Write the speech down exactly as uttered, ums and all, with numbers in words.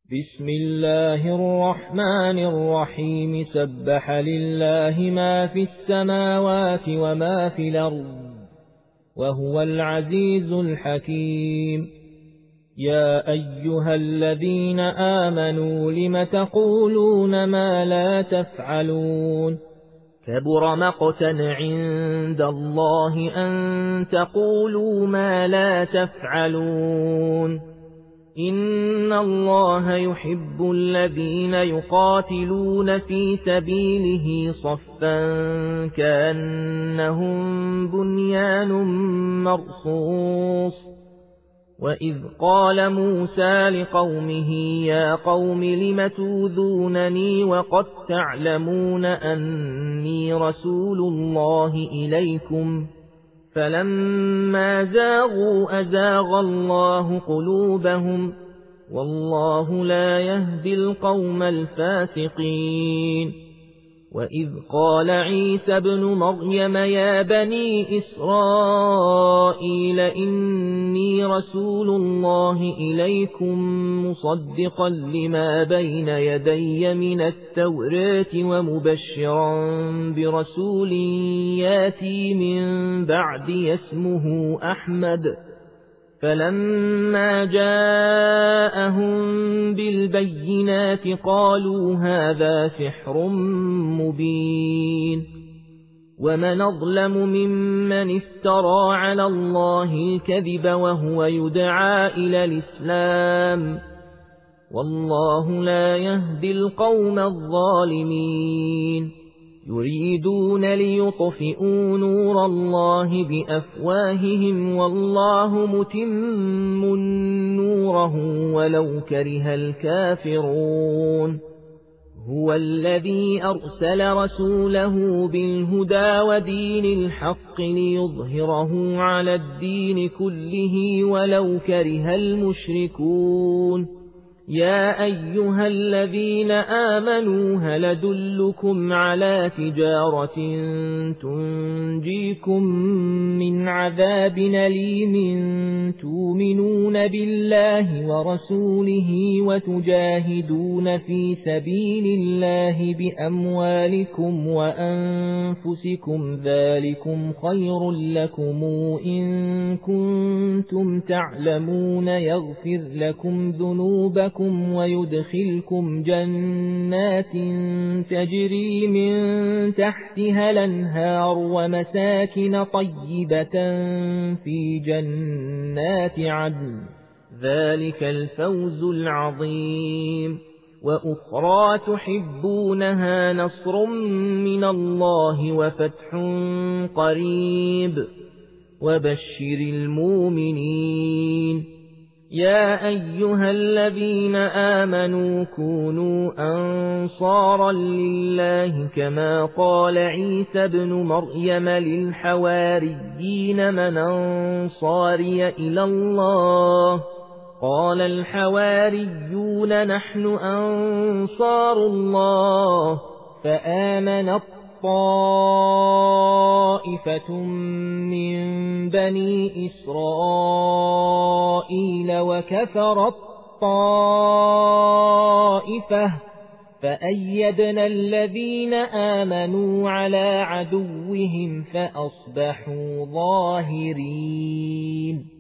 بسم الله الرحمن الرحيم سبح لله ما في السماوات وما في الأرض وهو العزيز الحكيم يا أيها الذين آمنوا لم تقولون ما لا تفعلون كبر مقتا عند الله أن تقولوا ما لا تفعلون إن الله يحب الذين يقاتلون في سبيله صفا كأنهم بنيان مرصوص وإذ قال موسى لقومه يا قوم لم توذونني وقد تعلمون أني رسول الله إليكم فلما زاغوا أزاغ الله قلوبهم والله لا يهدي القوم الفاسقين وإذ قال عيسى ابن مريم يا بني إسرائيل إني رسول الله إليكم مصدقا لما بين يدي من التوراة ومبشرا برسول ياتي من بعد اسمه أحمد فلما جاءهم بالبينات قالوا هذا سحر مبين ومن أظلم ممن افترى على الله الكذب وهو يدعى إلى الإسلام والله لا يهدي القوم الظالمين يريدون ليطفئوا نور الله بأفواههم والله متم نوره ولو كره الكافرون هو الذي أرسل رسوله بالهدى ودين الحق ليظهره على الدين كله ولو كره المشركون يا أيها الذين آمنوا هل أدلكم على تجارة تنجيكم من عذاب أليم تؤمنون بالله ورسوله وتجاهدون في سبيل الله بأموالكم وأنفسكم ذلكم خير لكم إن كنتم تعلمون يغفر لكم ذنوبكم ويدخلكم جنات تجري من تحتها الأنهار ومساكن طيبة في جنات عدن ذلك الفوز العظيم وأخرى تحبونها نصر من الله وفتح قريب وبشر المؤمنين يا أيها الذين آمنوا كونوا أنصارا لله كما قال عيسى ابن مريم للحواريين من أنصاري إلى الله قال الحواريون نحن أنصار الله فآمنت طائفة من بني إسرائيل وكفرت طائفة فأيدنا الذين آمنوا على عدوهم فأصبحوا ظاهرين.